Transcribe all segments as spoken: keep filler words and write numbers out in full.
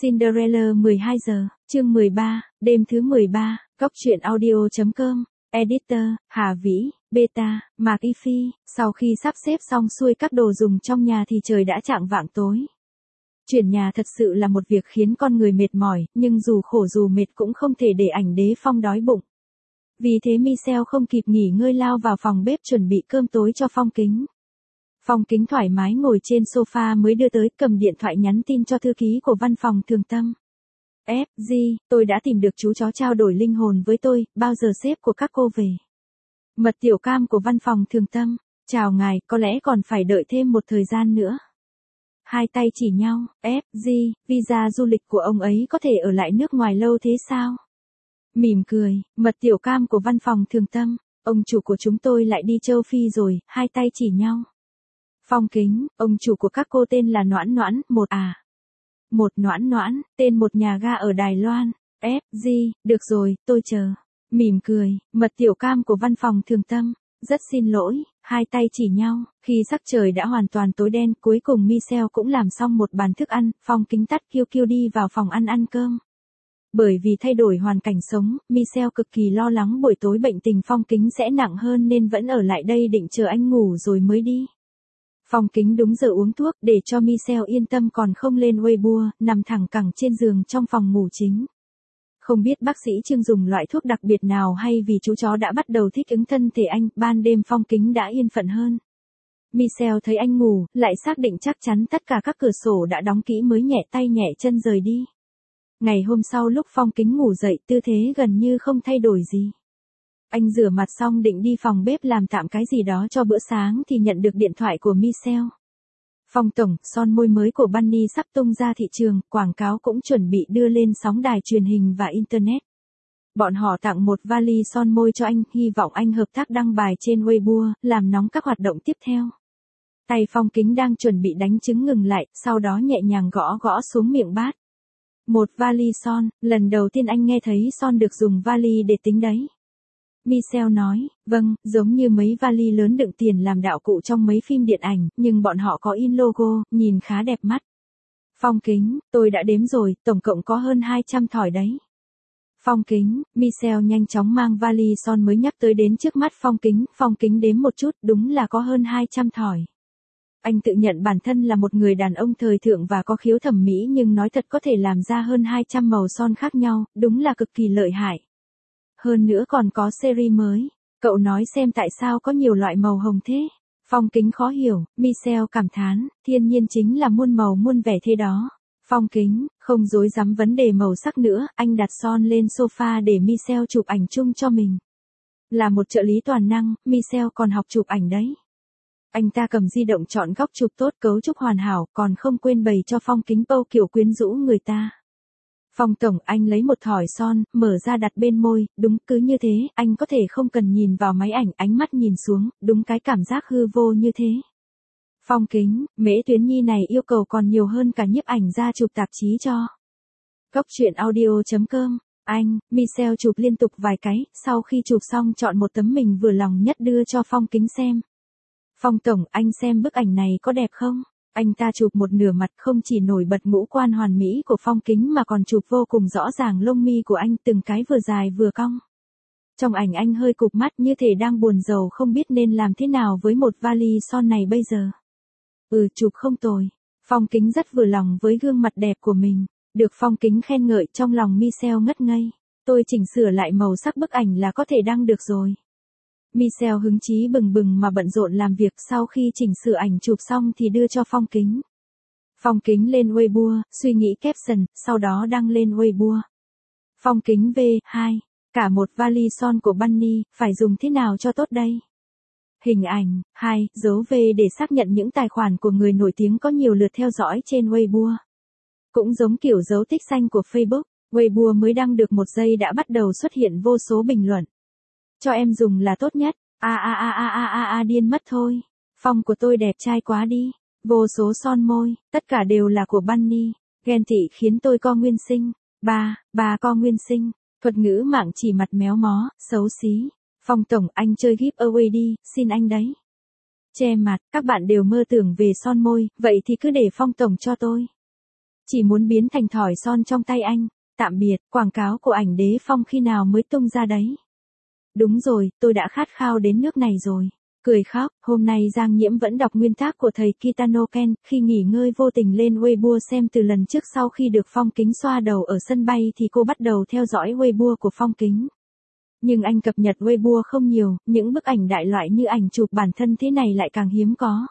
Cinderella mười hai giờ, chương mười ba, đêm thứ mười ba, Góc truyện audio.com, Editor, Hà Vĩ, Beta, Mạc Y Phi. Sau khi sắp xếp xong xuôi các đồ dùng trong nhà thì trời đã chạng vạng tối. Chuyển nhà thật sự là một việc khiến con người mệt mỏi, nhưng dù khổ dù mệt cũng không thể để ảnh Đế Phong đói bụng. Vì thế Michelle không kịp nghỉ ngơi lao vào phòng bếp chuẩn bị cơm tối cho Phong Kính. Phong Kính thoải mái ngồi trên sofa mới đưa tới, cầm điện thoại nhắn tin cho thư ký của văn phòng Thường Tâm. ép giê, tôi đã tìm được chú chó trao đổi linh hồn với tôi, bao giờ sếp của các cô về? Mật Tiểu Cam của văn phòng Thường Tâm. Chào ngài, có lẽ còn phải đợi thêm một thời gian nữa. Hai tay chỉ nhau, ép giê, visa du lịch của ông ấy có thể ở lại nước ngoài lâu thế sao? Mỉm cười, Mật Tiểu Cam của văn phòng Thường Tâm. Ông chủ của chúng tôi lại đi châu Phi rồi, hai tay chỉ nhau. Phong Kính, ông chủ của các cô tên là Noãn Noãn, một à. Một Noãn Noãn, tên một nhà ga ở Đài Loan. ép giê, được rồi, tôi chờ. Mỉm cười, Mật Tiểu Cam của văn phòng Thường Tâm. Rất xin lỗi, hai tay chỉ nhau, khi sắc trời đã hoàn toàn tối đen, cuối cùng Michelle cũng làm xong một bàn thức ăn, Phong Kính tắt kiêu kiêu đi vào phòng ăn ăn cơm. Bởi vì thay đổi hoàn cảnh sống, Michelle cực kỳ lo lắng buổi tối bệnh tình Phong Kính sẽ nặng hơn nên vẫn ở lại đây định chờ anh ngủ rồi mới đi. Phong Kính đúng giờ uống thuốc để cho Michelle yên tâm còn không lên Weibo, nằm thẳng cẳng trên giường trong phòng ngủ chính. Không biết bác sĩ Trương dùng loại thuốc đặc biệt nào hay vì chú chó đã bắt đầu thích ứng thân thể anh, ban đêm Phong Kính đã yên phận hơn. Michelle thấy anh ngủ, lại xác định chắc chắn tất cả các cửa sổ đã đóng kỹ mới nhẹ tay nhẹ chân rời đi. Ngày hôm sau lúc Phong Kính ngủ dậy tư thế gần như không thay đổi gì. Anh rửa mặt xong định đi phòng bếp làm tạm cái gì đó cho bữa sáng thì nhận được điện thoại của Michelle. Phong tổng, son môi mới của Bunny sắp tung ra thị trường, quảng cáo cũng chuẩn bị đưa lên sóng đài truyền hình và Internet. Bọn họ tặng một vali son môi cho anh, hy vọng anh hợp tác đăng bài trên Weibo, làm nóng các hoạt động tiếp theo. Tay Phong Kính đang chuẩn bị đánh trứng ngừng lại, sau đó nhẹ nhàng gõ gõ xuống miệng bát. Một vali son, lần đầu tiên anh nghe thấy son được dùng vali để tính đấy. Michelle nói, vâng, giống như mấy vali lớn đựng tiền làm đạo cụ trong mấy phim điện ảnh, nhưng bọn họ có in logo, nhìn khá đẹp mắt. Phong Kính, tôi đã đếm rồi, tổng cộng có hơn hai trăm thỏi đấy. Phong Kính, Michelle nhanh chóng mang vali son mới nhắc tới đến trước mắt Phong Kính, Phong Kính đếm một chút, đúng là có hơn hai trăm thỏi. Anh tự nhận bản thân là một người đàn ông thời thượng và có khiếu thẩm mỹ nhưng nói thật có thể làm ra hơn hai trăm màu son khác nhau, đúng là cực kỳ lợi hại. Hơn nữa còn có series mới. Cậu nói xem tại sao có nhiều loại màu hồng thế? Phong Kính khó hiểu, Michelle cảm thán, thiên nhiên chính là muôn màu muôn vẻ thế đó. Phong Kính, không dối dám vấn đề màu sắc nữa, anh đặt son lên sofa để Michelle chụp ảnh chung cho mình. Là một trợ lý toàn năng, Michelle còn học chụp ảnh đấy. Anh ta cầm di động chọn góc chụp tốt cấu trúc hoàn hảo, còn không quên bày cho Phong Kính pâu kiểu quyến rũ người ta. Phong tổng, anh lấy một thỏi son, mở ra đặt bên môi, đúng cứ như thế, anh có thể không cần nhìn vào máy ảnh, ánh mắt nhìn xuống, đúng cái cảm giác hư vô như thế. Phong Kính, Mễ Tuyến Nhi này yêu cầu còn nhiều hơn cả nhiếp ảnh ra chụp tạp chí cho. Góc truyện audio.com, anh, Michelle chụp liên tục vài cái, sau khi chụp xong chọn một tấm mình vừa lòng nhất đưa cho Phong Kính xem. Phong tổng, anh xem bức ảnh này có đẹp không? Anh ta chụp một nửa mặt không chỉ nổi bật ngũ quan hoàn mỹ của Phong Kính mà còn chụp vô cùng rõ ràng lông mi của anh từng cái vừa dài vừa cong. Trong ảnh anh hơi cụp mắt như thể đang buồn rầu không biết nên làm thế nào với một vali son này bây giờ. Ừ, chụp không tồi. Phong Kính rất vừa lòng với gương mặt đẹp của mình. Được Phong Kính khen ngợi trong lòng Michelle ngất ngây. Tôi chỉnh sửa lại màu sắc bức ảnh là có thể đăng được rồi. Michelle hứng chí bừng bừng mà bận rộn làm việc sau khi chỉnh sửa ảnh chụp xong thì đưa cho Phong Kính. Phong Kính lên Weibo, suy nghĩ caption, sau đó đăng lên Weibo. Phong Kính V hai, cả một vali son của Bunny, phải dùng thế nào cho tốt đây? Hình ảnh, hai, dấu V để xác nhận những tài khoản của người nổi tiếng có nhiều lượt theo dõi trên Weibo. Cũng giống kiểu dấu tích xanh của Facebook, Weibo mới đăng được một giây đã bắt đầu xuất hiện vô số bình luận. Cho em dùng là tốt nhất, a a a a a a a điên mất thôi. Phong của tôi đẹp trai quá đi, vô số son môi, tất cả đều là của Bunny, ghen tị khiến tôi co nguyên sinh, ba, ba co nguyên sinh, thuật ngữ mạng chỉ mặt méo mó, xấu xí. Phong tổng, anh chơi giveaway đi, xin anh đấy. Che mặt, các bạn đều mơ tưởng về son môi, vậy thì cứ để Phong tổng cho tôi. Chỉ muốn biến thành thỏi son trong tay anh. Tạm biệt, quảng cáo của ảnh đế phong khi nào mới tung ra đấy? Đúng rồi, tôi đã khát khao đến nước này rồi. Cười khóc, hôm nay Giang Nhiễm vẫn đọc nguyên tác của thầy Kitano Ken, khi nghỉ ngơi vô tình lên Weibo xem từ lần trước sau khi được Phong Kính xoa đầu ở sân bay thì cô bắt đầu theo dõi Weibo của Phong Kính. Nhưng anh cập nhật Weibo không nhiều, những bức ảnh đại loại như ảnh chụp bản thân thế này lại càng hiếm có.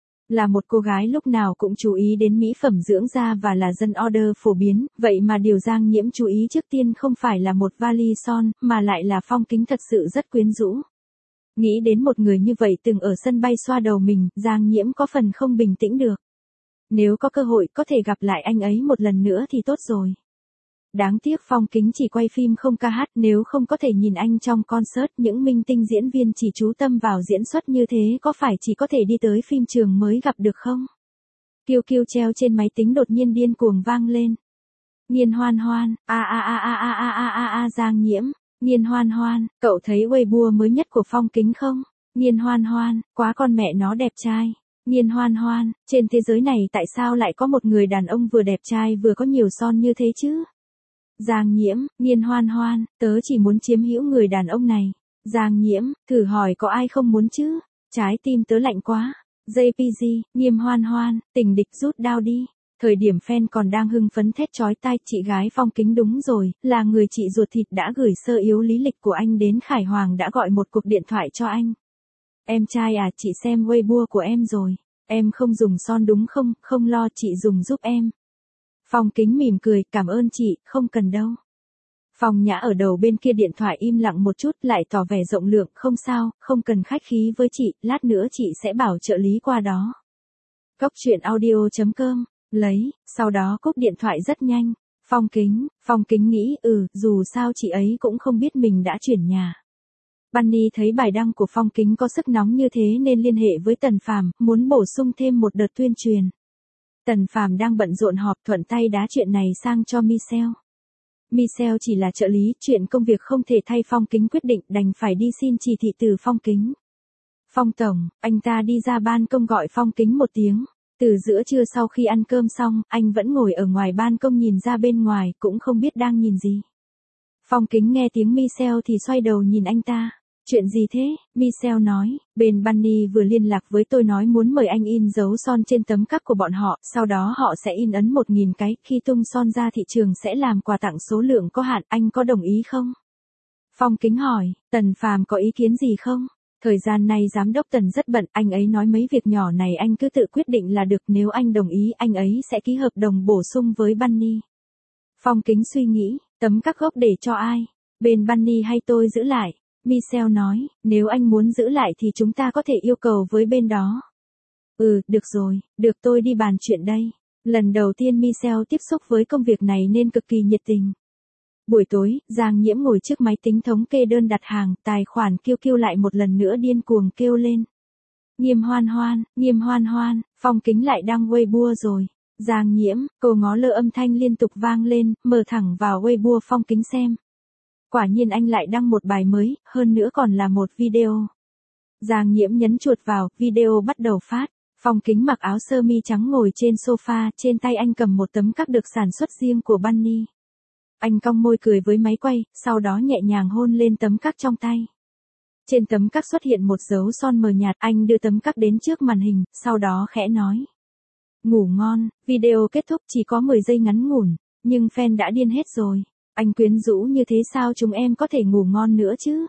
Là một cô gái lúc nào cũng chú ý đến mỹ phẩm dưỡng da và là dân order phổ biến, vậy mà điều Giang Nhiễm chú ý trước tiên không phải là một vali son, mà lại là Phong Kính thật sự rất quyến rũ. Nghĩ đến một người như vậy từng ở sân bay xoa đầu mình, Giang Nhiễm có phần không bình tĩnh được. Nếu có cơ hội có thể gặp lại anh ấy một lần nữa thì tốt rồi. Đáng tiếc Phong Kính chỉ quay phim không ca hát, nếu không có thể nhìn anh trong concert, những minh tinh diễn viên chỉ chú tâm vào diễn xuất như thế có phải chỉ có thể đi tới phim trường mới gặp được không? Kiêu kiêu treo trên máy tính đột nhiên điên cuồng vang lên. Nghiên Hoan Hoan, a a a a a a a a a Giang Nhiễm, Nghiên Hoan Hoan, cậu thấy Weibo mới nhất của Phong Kính không? Nghiên Hoan Hoan, quá con mẹ nó đẹp trai. Nghiên Hoan Hoan, trên thế giới này tại sao lại có một người đàn ông vừa đẹp trai vừa có nhiều son như thế chứ? Giang Nhiễm, Nghiên Hoan Hoan, tớ chỉ muốn chiếm hữu người đàn ông này. Giang Nhiễm, thử hỏi có ai không muốn chứ? Trái tim tớ lạnh quá. jê pê giê, Nghiên Hoan Hoan, tình địch rút đao đi. Thời điểm fan còn đang hưng phấn thét chói tai, chị gái Phong Kính đúng rồi, là người chị ruột thịt đã gửi sơ yếu lý lịch của anh đến Khải Hoàng đã gọi một cuộc điện thoại cho anh. Em trai à, chị xem Weibo của em rồi. Em không dùng son đúng không? Không lo, chị dùng giúp em. Phong Kính mỉm cười, cảm ơn chị, không cần đâu. Phong Nhã ở đầu bên kia điện thoại im lặng một chút, lại tỏ vẻ rộng lượng, không sao, không cần khách khí với chị, lát nữa chị sẽ bảo trợ lý qua đó. Cốc truyện audio chấm com, lấy, sau đó cúp điện thoại rất nhanh. Phong Kính, Phong Kính nghĩ, ừ, dù sao chị ấy cũng không biết mình đã chuyển nhà. Bunny thấy bài đăng của Phong Kính có sức nóng như thế nên liên hệ với Tần Phàm, muốn bổ sung thêm một đợt tuyên truyền. Tần Phàm đang bận rộn họp, thuận tay đá chuyện này sang cho Michelle. Michelle chỉ là trợ lý, chuyện công việc không thể thay Phong Kính quyết định, đành phải đi xin chỉ thị từ Phong Kính. Phong tổng, anh ta đi ra ban công gọi Phong Kính một tiếng. Từ giữa trưa sau khi ăn cơm xong, anh vẫn ngồi ở ngoài ban công nhìn ra bên ngoài, cũng không biết đang nhìn gì. Phong Kính nghe tiếng Michelle thì xoay đầu nhìn anh ta. Chuyện gì thế? Michelle nói, bên Bunny vừa liên lạc với tôi nói muốn mời anh in dấu son trên tấm cắt của bọn họ, sau đó họ sẽ in ấn một nghìn cái, khi tung son ra thị trường sẽ làm quà tặng số lượng có hạn, anh có đồng ý không? Phong Kính hỏi, Tần Phàm có ý kiến gì không? Thời gian này giám đốc Tần rất bận, anh ấy nói mấy việc nhỏ này anh cứ tự quyết định là được, nếu anh đồng ý anh ấy sẽ ký hợp đồng bổ sung với Bunny. Phong Kính suy nghĩ, tấm các gốc để cho ai? Bên Bunny hay tôi giữ lại? Michelle nói, nếu anh muốn giữ lại thì chúng ta có thể yêu cầu với bên đó. Ừ, được rồi, được tôi đi bàn chuyện đây. Lần đầu tiên Michelle tiếp xúc với công việc này nên cực kỳ nhiệt tình. Buổi tối, Giang Nhiễm ngồi trước máy tính thống kê đơn đặt hàng, tài khoản kêu kêu lại một lần nữa điên cuồng kêu lên. Nghiêm Hoan Hoan, Nghiêm Hoan Hoan, Phong Kính lại đăng Weibo rồi. Giang Nhiễm, cô ngó lơ âm thanh liên tục vang lên, mở thẳng vào Weibo Phong Kính xem. Quả nhiên anh lại đăng một bài mới, hơn nữa còn là một video. Giang Nhiễm nhấn chuột vào, video bắt đầu phát. Phong Kính mặc áo sơ mi trắng ngồi trên sofa, trên tay anh cầm một tấm cắt được sản xuất riêng của Bunny. Anh cong môi cười với máy quay, sau đó nhẹ nhàng hôn lên tấm cắt trong tay. Trên tấm cắt xuất hiện một dấu son mờ nhạt, anh đưa tấm cắt đến trước màn hình, sau đó khẽ nói. Ngủ ngon, video kết thúc chỉ có mười giây ngắn ngủn, nhưng fan đã điên hết rồi. Anh quyến rũ như thế sao chúng em có thể ngủ ngon nữa chứ?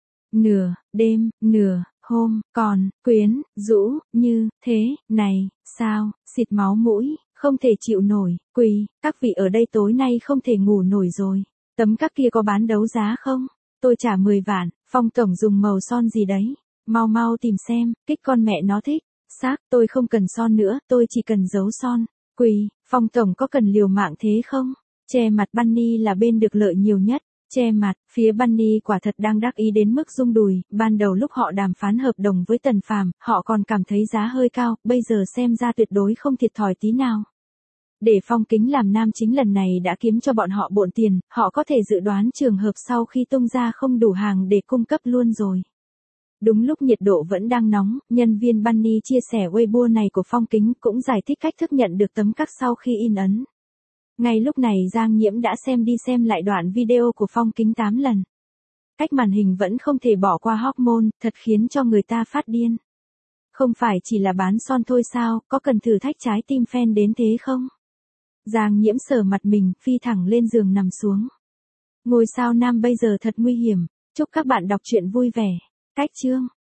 Nửa, đêm, nửa, hôm, còn, quyến, rũ, như, thế, này, sao, xịt máu mũi, không thể chịu nổi, quỳ, các vị ở đây tối nay không thể ngủ nổi rồi. Tấm các kia có bán đấu giá không? Tôi trả mười vạn, Phong tổng dùng màu son gì đấy? Mau mau tìm xem, kích con mẹ nó thích. Xác, tôi không cần son nữa, tôi chỉ cần dấu son. Quỳ, Phong tổng có cần liều mạng thế không? Che mặt Bunny là bên được lợi nhiều nhất. Che mặt, phía Bunny quả thật đang đắc ý đến mức rung đùi, ban đầu lúc họ đàm phán hợp đồng với Tần Phàm, họ còn cảm thấy giá hơi cao, bây giờ xem ra tuyệt đối không thiệt thòi tí nào. Để Phong Kính làm nam chính lần này đã kiếm cho bọn họ bộn tiền, họ có thể dự đoán trường hợp sau khi tung ra không đủ hàng để cung cấp luôn rồi. Đúng lúc nhiệt độ vẫn đang nóng, nhân viên Bunny chia sẻ Weibo này của Phong Kính cũng giải thích cách thức nhận được tấm cắt sau khi in ấn. Ngay lúc này Giang Nhiễm đã xem đi xem lại đoạn video của Phong Kính tám lần. Cách màn hình vẫn không thể bỏ qua hormone, thật khiến cho người ta phát điên. Không phải chỉ là bán son thôi sao, có cần thử thách trái tim fan đến thế không? Giang Nhiễm sờ mặt mình, phi thẳng lên giường nằm xuống. Ngôi sao nam bây giờ thật nguy hiểm, chúc các bạn đọc truyện vui vẻ. Cách chương